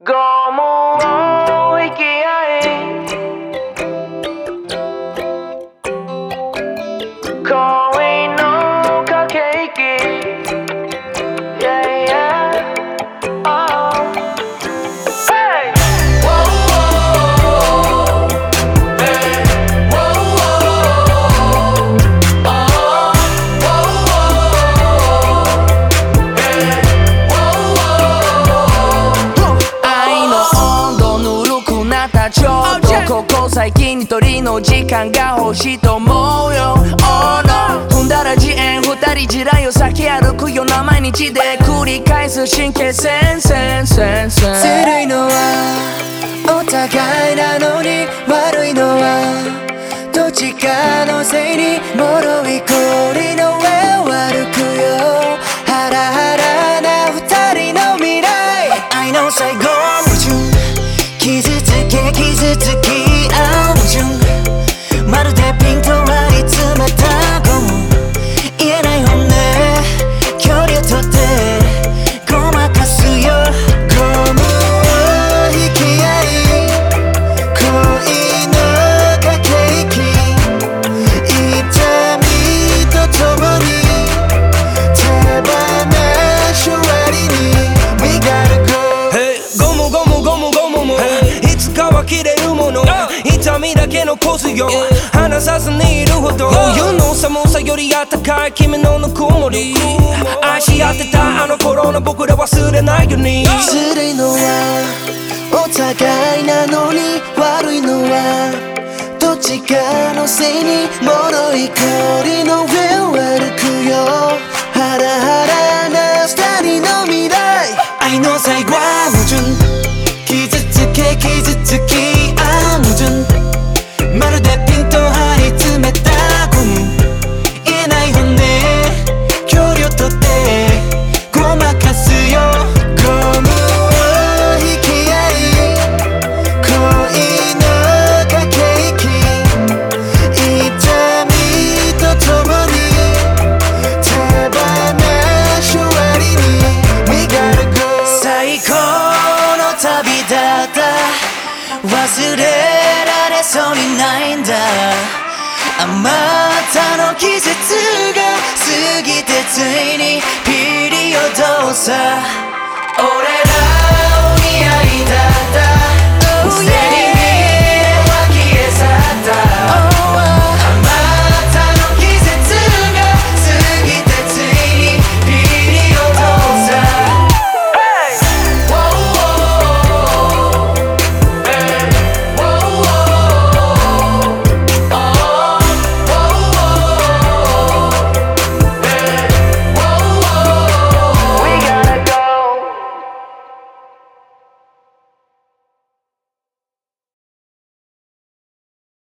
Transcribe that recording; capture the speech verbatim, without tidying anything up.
ゴムを引き合い恋の駆け引き Yeah, yeah. Oh. Hey. Whoa, whoa. Hey. Whoa, whoa. Oh. Whoa, whoa. Hey. Whoa, whoa. 愛の温度ぬるくなったちょうどここ最近一人の時間が欲しいと思うよ。Oh no。踏んだら自演二人地雷を先歩くような毎日で繰り返す神経戦戦戦戦。 ずるいのはお互いなのに悪いのはどっちかのせいに脆い氷の上を歩くよ。ハラハラな二人の未来愛の最後矛盾傷つけ傷つき合う矛盾まるでピンと張り詰めたゴム言えない本音距離を取ってごまかすよ。ゴムを引き合い恋の駆け引き痛みとともに手放し終わりに We gotta go、 hey、ゴムゴムゴムゴムも、hey、いつかは切れるもの、uh、痛みだけ残すよ、yeah、離さずにいるほど、uh、冬の寒さより暖かい君のぬくもり愛し合ってたあの頃の僕ら忘れないように。 ずるいのはお互いなのに悪いのはどっちかのせいに脆い氷の上を歩くよ。ハラハラな二人の未来愛の最後は矛盾傷つけ傷つき合う矛盾まるでピンと張り詰めたゴム言えない本音距離を取ってごまかすよ。ゴムを引き合い恋の駆け引き痛みとともに手放し終わりに We gotta go 最高の旅だった忘れられそうにないんだあまたの季節が過ぎてついにピリオドさ俺ら